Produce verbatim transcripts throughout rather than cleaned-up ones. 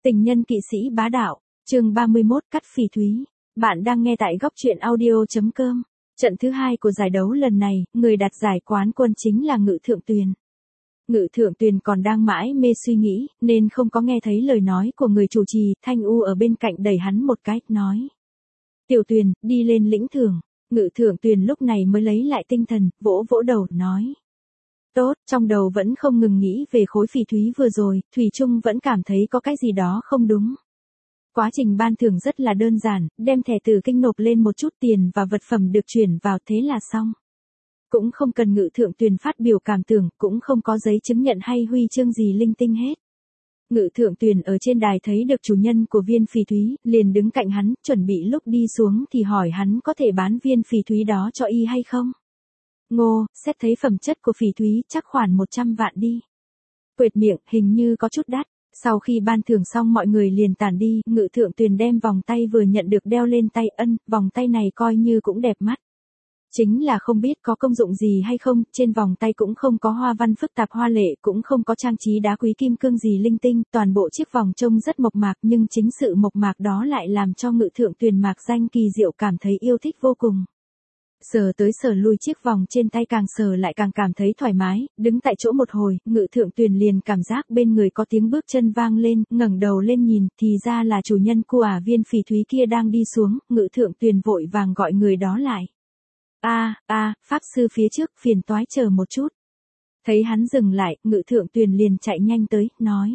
Tình nhân kỵ sĩ bá đạo, chương ba mươi mốt cắt phỉ thúy. Bạn đang nghe tại góc truyện audio chấm com. Trận thứ hai của giải đấu lần này, người đạt giải quán quân chính là Ngự Thượng Tuyền. Ngự Thượng Tuyền còn đang mãi mê suy nghĩ, nên không có nghe thấy lời nói của người chủ trì. Thanh U ở bên cạnh đẩy hắn một cái, nói: Tiểu Tuyền, đi lên lĩnh thưởng. Ngự Thượng Tuyền lúc này mới lấy lại tinh thần, vỗ vỗ đầu, nói: Tốt, trong đầu vẫn không ngừng nghĩ về khối phỉ thúy vừa rồi, Thủy Trung vẫn cảm thấy có cái gì đó không đúng. Quá trình ban thưởng rất là đơn giản, đem thẻ tử kinh nộp lên một chút tiền và vật phẩm được chuyển vào thế là xong. Cũng không cần Ngự Thượng Tuyền phát biểu cảm tưởng, cũng không có giấy chứng nhận hay huy chương gì linh tinh hết. Ngự Thượng Tuyền ở trên đài thấy được chủ nhân của viên phỉ thúy, liền đứng cạnh hắn, chuẩn bị lúc đi xuống thì hỏi hắn có thể bán viên phỉ thúy đó cho y hay không. Ngô, xét thấy phẩm chất của phỉ thúy chắc khoảng một trăm vạn đi. Quệt miệng, hình như có chút đắt. Sau khi ban thưởng xong mọi người liền tản đi, Ngự Thượng Tuyền đem vòng tay vừa nhận được đeo lên tay. Ân, vòng tay này coi như cũng đẹp mắt. Chính là không biết có công dụng gì hay không, trên vòng tay cũng không có hoa văn phức tạp hoa lệ, cũng không có trang trí đá quý kim cương gì linh tinh, toàn bộ chiếc vòng trông rất mộc mạc, nhưng chính sự mộc mạc đó lại làm cho Ngự Thượng Tuyền mạc danh kỳ diệu cảm thấy yêu thích vô cùng. Sờ tới sờ lui chiếc vòng trên tay, càng sờ lại càng cảm thấy thoải mái, đứng tại chỗ một hồi, Ngự Thượng Tuyền liền cảm giác bên người có tiếng bước chân vang lên, ngẩng đầu lên nhìn, thì ra là chủ nhân của ả viên phỉ thúy kia đang đi xuống. Ngự Thượng Tuyền vội vàng gọi người đó lại. A, a, pháp sư phía trước, phiền toái chờ một chút. Thấy hắn dừng lại, Ngự Thượng Tuyền liền chạy nhanh tới, nói: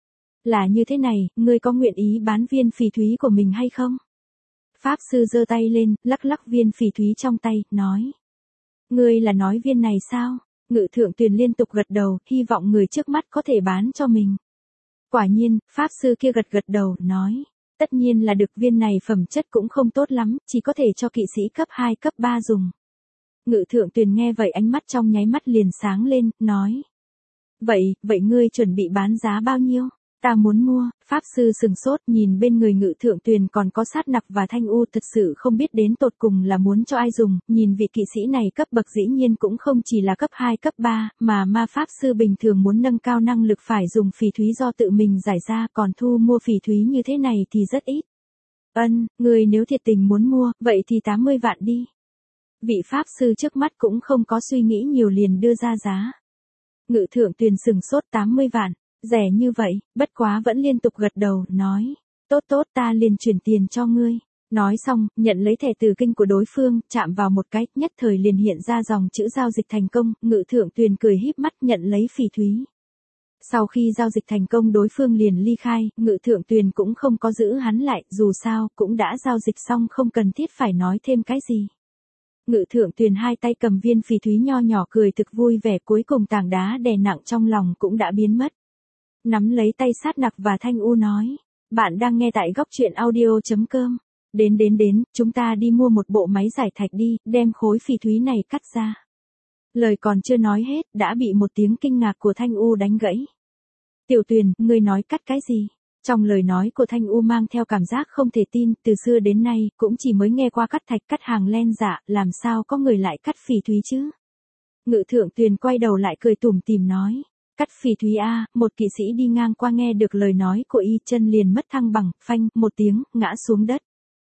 Là như thế này, ngươi có nguyện ý bán viên phỉ thúy của mình hay không? Pháp sư giơ tay lên, lắc lắc viên phỉ thúy trong tay, nói: Ngươi là nói viên này sao? Ngự Thượng Tuyền liên tục gật đầu, hy vọng người trước mắt có thể bán cho mình. Quả nhiên, pháp sư kia gật gật đầu, nói: Tất nhiên là được, viên này phẩm chất cũng không tốt lắm, chỉ có thể cho kỵ sĩ cấp hai cấp ba dùng. Ngự Thượng Tuyền nghe vậy ánh mắt trong nháy mắt liền sáng lên, nói: Vậy, vậy ngươi chuẩn bị bán giá bao nhiêu? Ta muốn mua. Pháp sư sừng sốt nhìn bên người Ngự Thượng Tuyền còn có Sát Nặc và Thanh U, thật sự không biết đến tột cùng là muốn cho ai dùng. Nhìn vị kỵ sĩ này cấp bậc dĩ nhiên cũng không chỉ là cấp hai cấp ba, mà ma pháp sư bình thường muốn nâng cao năng lực phải dùng phỉ thúy do tự mình giải ra, còn thu mua phỉ thúy như thế này thì rất ít. Ân, người nếu thiệt tình muốn mua, vậy thì tám mươi vạn đi. Vị pháp sư trước mắt cũng không có suy nghĩ nhiều liền đưa ra giá. Ngự Thượng Tuyền sừng sốt, tám mươi vạn. Rẻ như vậy, bất quá vẫn liên tục gật đầu, nói: Tốt tốt, ta liền chuyển tiền cho ngươi. Nói xong, nhận lấy thẻ từ kinh của đối phương, chạm vào một cái, nhất thời liền hiện ra dòng chữ giao dịch thành công. Ngự Thượng Tuyền cười híp mắt nhận lấy phỉ thúy. Sau khi giao dịch thành công, đối phương liền ly khai. Ngự Thượng Tuyền cũng không có giữ hắn lại, dù sao cũng đã giao dịch xong, không cần thiết phải nói thêm cái gì. Ngự Thượng Tuyền hai tay cầm viên phỉ thúy nho nhỏ, cười thực vui vẻ, cuối cùng tảng đá đè nặng trong lòng cũng đã biến mất. Nắm lấy tay Sát Nặc và Thanh U nói: Bạn đang nghe tại góc truyện audio chấm com. Đến đến đến, chúng ta đi mua một bộ máy giải thạch đi, đem khối phỉ thúy này cắt ra. Lời còn chưa nói hết, đã bị một tiếng kinh ngạc của Thanh U đánh gãy. Tiểu Tuyền, ngươi nói cắt cái gì? Trong lời nói của Thanh U mang theo cảm giác không thể tin, từ xưa đến nay, cũng chỉ mới nghe qua cắt thạch cắt hàng len dạ, làm sao có người lại cắt phỉ thúy chứ? Ngự Thượng Tuyền quay đầu lại cười tủm tỉm nói: Cắt phỉ thúy a. Một kỵ sĩ đi ngang qua nghe được lời nói của y, chân liền mất thăng bằng, phanh, một tiếng, ngã xuống đất.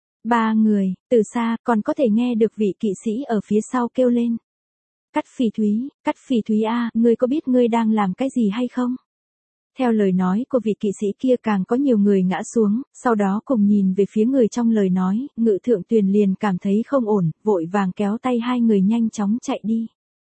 Ba người, từ xa, còn có thể nghe được vị kỵ sĩ ở phía sau kêu lên: Cắt phỉ thúy, cắt phỉ thúy a, ngươi có biết ngươi đang làm cái gì hay không? Theo lời nói của vị kỵ sĩ kia, càng có nhiều người ngã xuống, sau đó cùng nhìn về phía người trong lời nói. Ngự Thượng Tuyền liền cảm thấy không ổn, vội vàng kéo tay hai người nhanh chóng chạy đi.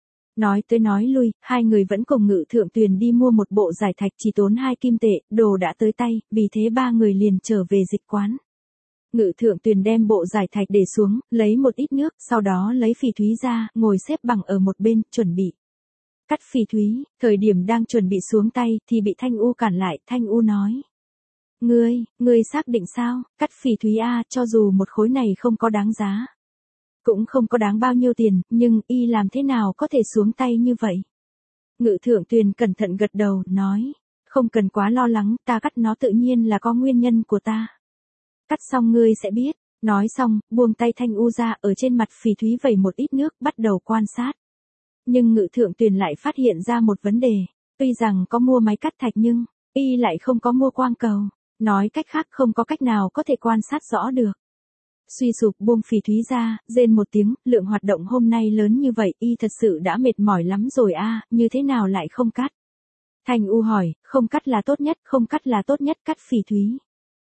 Nói tới nói lui, hai người vẫn cùng Ngự Thượng Tuyền đi mua một bộ giải thạch, chỉ tốn hai kim tệ, đồ đã tới tay, vì thế ba người liền trở về dịch quán. Ngự Thượng Tuyền đem bộ giải thạch để xuống, lấy một ít nước, sau đó lấy phỉ thúy ra, ngồi xếp bằng ở một bên, chuẩn bị cắt phỉ thúy. Thời điểm đang chuẩn bị xuống tay, thì bị Thanh U cản lại. Thanh U nói: Ngươi, ngươi xác định sao? Cắt phỉ thúy a, cho dù một khối này không có đáng giá, cũng không có đáng bao nhiêu tiền, nhưng y làm thế nào có thể xuống tay như vậy? Ngự Thượng Tuyền cẩn thận gật đầu, nói: Không cần quá lo lắng, ta cắt nó tự nhiên là có nguyên nhân của ta. Cắt xong ngươi sẽ biết. Nói xong, buông tay Thanh U ra, ở trên mặt phỉ thúy vẩy một ít nước, bắt đầu quan sát. Nhưng Ngự Thượng Tuyền lại phát hiện ra một vấn đề. Tuy rằng có mua máy cắt thạch nhưng y lại không có mua quang cầu. Nói cách khác không có cách nào có thể quan sát rõ được. Suy sụp buông phỉ thúy ra, rên một tiếng, lượng hoạt động hôm nay lớn như vậy, y thật sự đã mệt mỏi lắm rồi a, như thế nào lại không cắt? Thanh U hỏi, không cắt là tốt nhất, không cắt là tốt nhất, cắt phỉ thúy.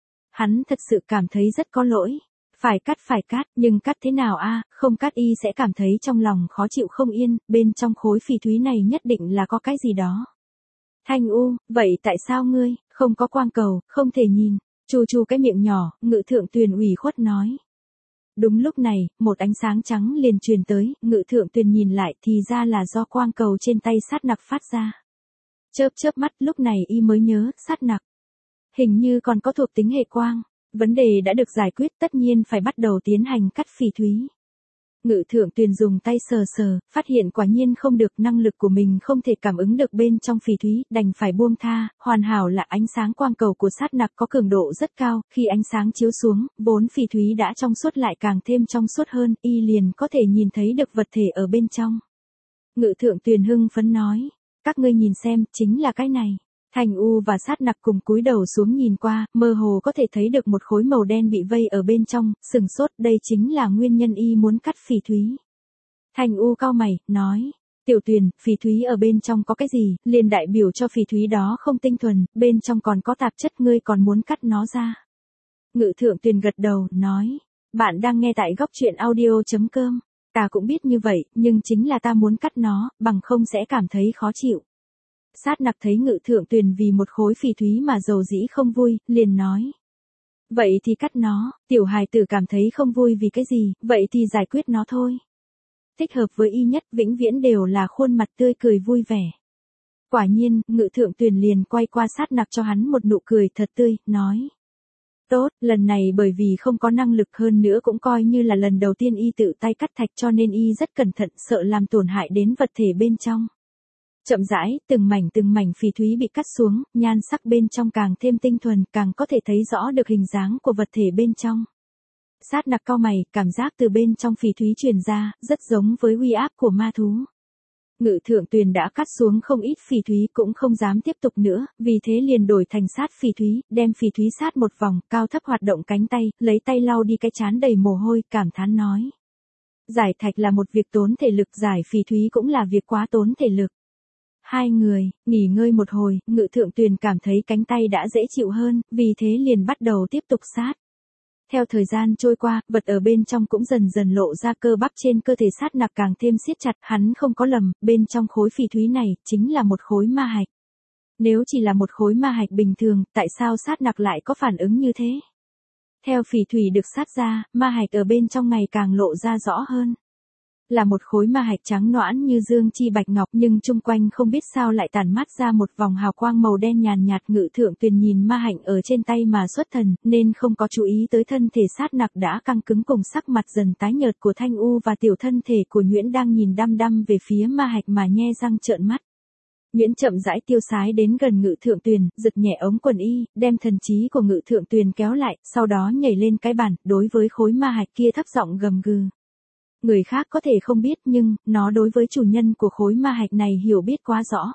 Hắn thật sự cảm thấy rất có lỗi. Phải cắt phải cắt, nhưng cắt thế nào a, không cắt y sẽ cảm thấy trong lòng khó chịu không yên, bên trong khối phỉ thúy này nhất định là có cái gì đó. Thanh U, vậy tại sao ngươi, không có quang cầu, không thể nhìn, chu chu cái miệng nhỏ, Ngự Thượng Tuyền ủy khuất nói. Đúng lúc này, một ánh sáng trắng liền truyền tới, Ngự Thượng Tuyền nhìn lại thì ra là do quang cầu trên tay sát nặc phát ra. Chớp chớp mắt, lúc này y mới nhớ, sát nặc. Hình như còn có thuộc tính hệ quang. Vấn đề đã được giải quyết, tất nhiên phải bắt đầu tiến hành cắt phỉ thúy. Ngự Thượng Tuyền dùng tay sờ sờ, phát hiện quả nhiên không được, năng lực của mình không thể cảm ứng được bên trong phỉ thúy, đành phải buông tha. Hoàn hảo là ánh sáng quang cầu của sát nặc có cường độ rất cao, khi ánh sáng chiếu xuống, vốn phỉ thúy đã trong suốt lại càng thêm trong suốt hơn, y liền có thể nhìn thấy được vật thể ở bên trong. Ngự Thượng Tuyền hưng phấn nói, các ngươi nhìn xem, chính là cái này. Thanh U và sát nặc cùng cúi đầu xuống nhìn qua, mơ hồ có thể thấy được một khối màu đen bị vây ở bên trong, sừng sốt, đây chính là nguyên nhân y muốn cắt phỉ thúy. Thanh U cau mày, nói, Tiểu Tuyền, phỉ thúy ở bên trong có cái gì, liền đại biểu cho phỉ thúy đó không tinh thuần, bên trong còn có tạp chất, ngươi còn muốn cắt nó ra. Ngự Thượng Tuyền gật đầu, nói, bạn đang nghe tại góc truyện audio chấm com, ta cũng biết như vậy, nhưng chính là ta muốn cắt nó, bằng không sẽ cảm thấy khó chịu. Sát nặc thấy Ngự Thượng Tuyền vì một khối phỉ thúy mà dầu dĩ không vui, liền nói. Vậy thì cắt nó, tiểu hài tử cảm thấy không vui vì cái gì, vậy thì giải quyết nó thôi. Thích hợp với y nhất vĩnh viễn đều là khuôn mặt tươi cười vui vẻ. Quả nhiên, Ngự Thượng Tuyền liền quay qua sát nặc cho hắn một nụ cười thật tươi, nói. Tốt, lần này bởi vì không có năng lực hơn nữa cũng coi như là lần đầu tiên y tự tay cắt thạch cho nên y rất cẩn thận sợ làm tổn hại đến vật thể bên trong. Chậm rãi, từng mảnh từng mảnh phỉ thúy bị cắt xuống, nhan sắc bên trong càng thêm tinh thuần, càng có thể thấy rõ được hình dáng của vật thể bên trong. Sát nặc cau mày, cảm giác từ bên trong phỉ thúy truyền ra, rất giống với uy áp của ma thú. Ngự Thượng Tuyền đã cắt xuống không ít phỉ thúy cũng không dám tiếp tục nữa, vì thế liền đổi thành sát phỉ thúy, đem phỉ thúy sát một vòng, cao thấp hoạt động cánh tay, lấy tay lau đi cái trán đầy mồ hôi, cảm thán nói. Giải thạch là một việc tốn thể lực, giải phỉ thúy cũng là việc quá tốn thể lực. Hai người, nghỉ ngơi một hồi, Ngự Thượng Tuyền cảm thấy cánh tay đã dễ chịu hơn, vì thế liền bắt đầu tiếp tục sát. Theo thời gian trôi qua, vật ở bên trong cũng dần dần lộ ra, cơ bắp trên cơ thể sát nặc càng thêm siết chặt, hắn không có lầm, bên trong khối phỉ thúy này, chính là một khối ma hạch. Nếu chỉ là một khối ma hạch bình thường, tại sao sát nặc lại có phản ứng như thế? Theo phỉ thủy được sát ra, ma hạch ở bên trong ngày càng lộ ra rõ hơn. Là một khối ma hạch trắng nõn như dương chi bạch ngọc, nhưng chung quanh không biết sao lại tản mát ra một vòng hào quang màu đen nhàn nhạt. Ngự Thượng Tuyền nhìn ma hạnh ở trên tay mà xuất thần, nên không có chú ý tới thân thể sát nặc đã căng cứng cùng sắc mặt dần tái nhợt của Thanh U và tiểu thân thể của Nhuyễn đang nhìn đăm đăm về phía ma hạch mà nhe răng trợn mắt. Nhuyễn chậm rãi tiêu sái đến gần Ngự Thượng Tuyền, giật nhẹ ống quần y, đem thần trí của Ngự Thượng Tuyền kéo lại, sau đó nhảy lên cái bàn, đối với khối ma hạch kia thấp giọng gầm gừ. Người khác có thể không biết nhưng, nó đối với chủ nhân của khối ma hạch này hiểu biết quá rõ.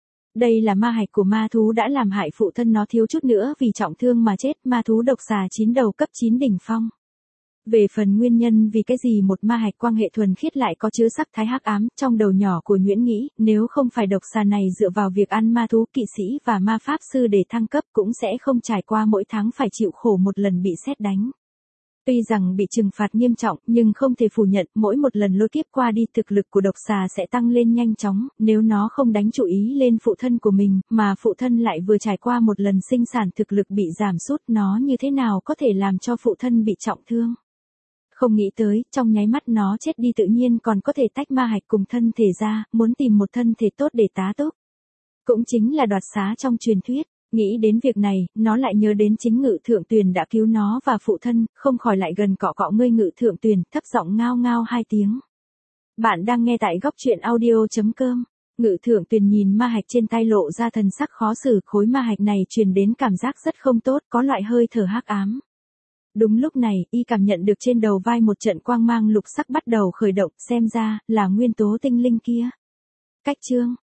Đây là ma hạch của ma thú đã làm hại phụ thân nó thiếu chút nữa vì trọng thương mà chết, ma thú độc xà chín đầu cấp chín đỉnh phong. Về phần nguyên nhân vì cái gì một ma hạch quang hệ thuần khiết lại có chứa sắc thái hắc ám, trong đầu nhỏ của Nhuyễn nghĩ, nếu không phải độc xà này dựa vào việc ăn ma thú kỵ sĩ và ma pháp sư để thăng cấp cũng sẽ không trải qua mỗi tháng phải chịu khổ một lần bị sét đánh. Tuy rằng bị trừng phạt nghiêm trọng, nhưng không thể phủ nhận, mỗi một lần lôi kiếp qua đi thực lực của độc xà sẽ tăng lên nhanh chóng, nếu nó không đánh chú ý lên phụ thân của mình, mà phụ thân lại vừa trải qua một lần sinh sản thực lực bị giảm sút, nó như thế nào có thể làm cho phụ thân bị trọng thương. Không nghĩ tới, trong nháy mắt nó chết đi tự nhiên còn có thể tách ma hạch cùng thân thể ra, muốn tìm một thân thể tốt để tá túc. Cũng chính là đoạt xá trong truyền thuyết. Nghĩ đến việc này, nó lại nhớ đến chính Ngự Thượng Tuyền đã cứu nó và phụ thân, không khỏi lại gần cọ cọ ngươi Ngự Thượng Tuyền, thấp giọng ngao ngao hai tiếng. Bạn đang nghe tại góc truyện audio chấm com. Ngự Thượng Tuyền nhìn ma hạch trên tay lộ ra thần sắc khó xử, khối ma hạch này truyền đến cảm giác rất không tốt, có loại hơi thở hắc ám. Đúng lúc này, y cảm nhận được trên đầu vai một trận quang mang lục sắc bắt đầu khởi động, xem ra, là nguyên tố tinh linh kia. Cách chương.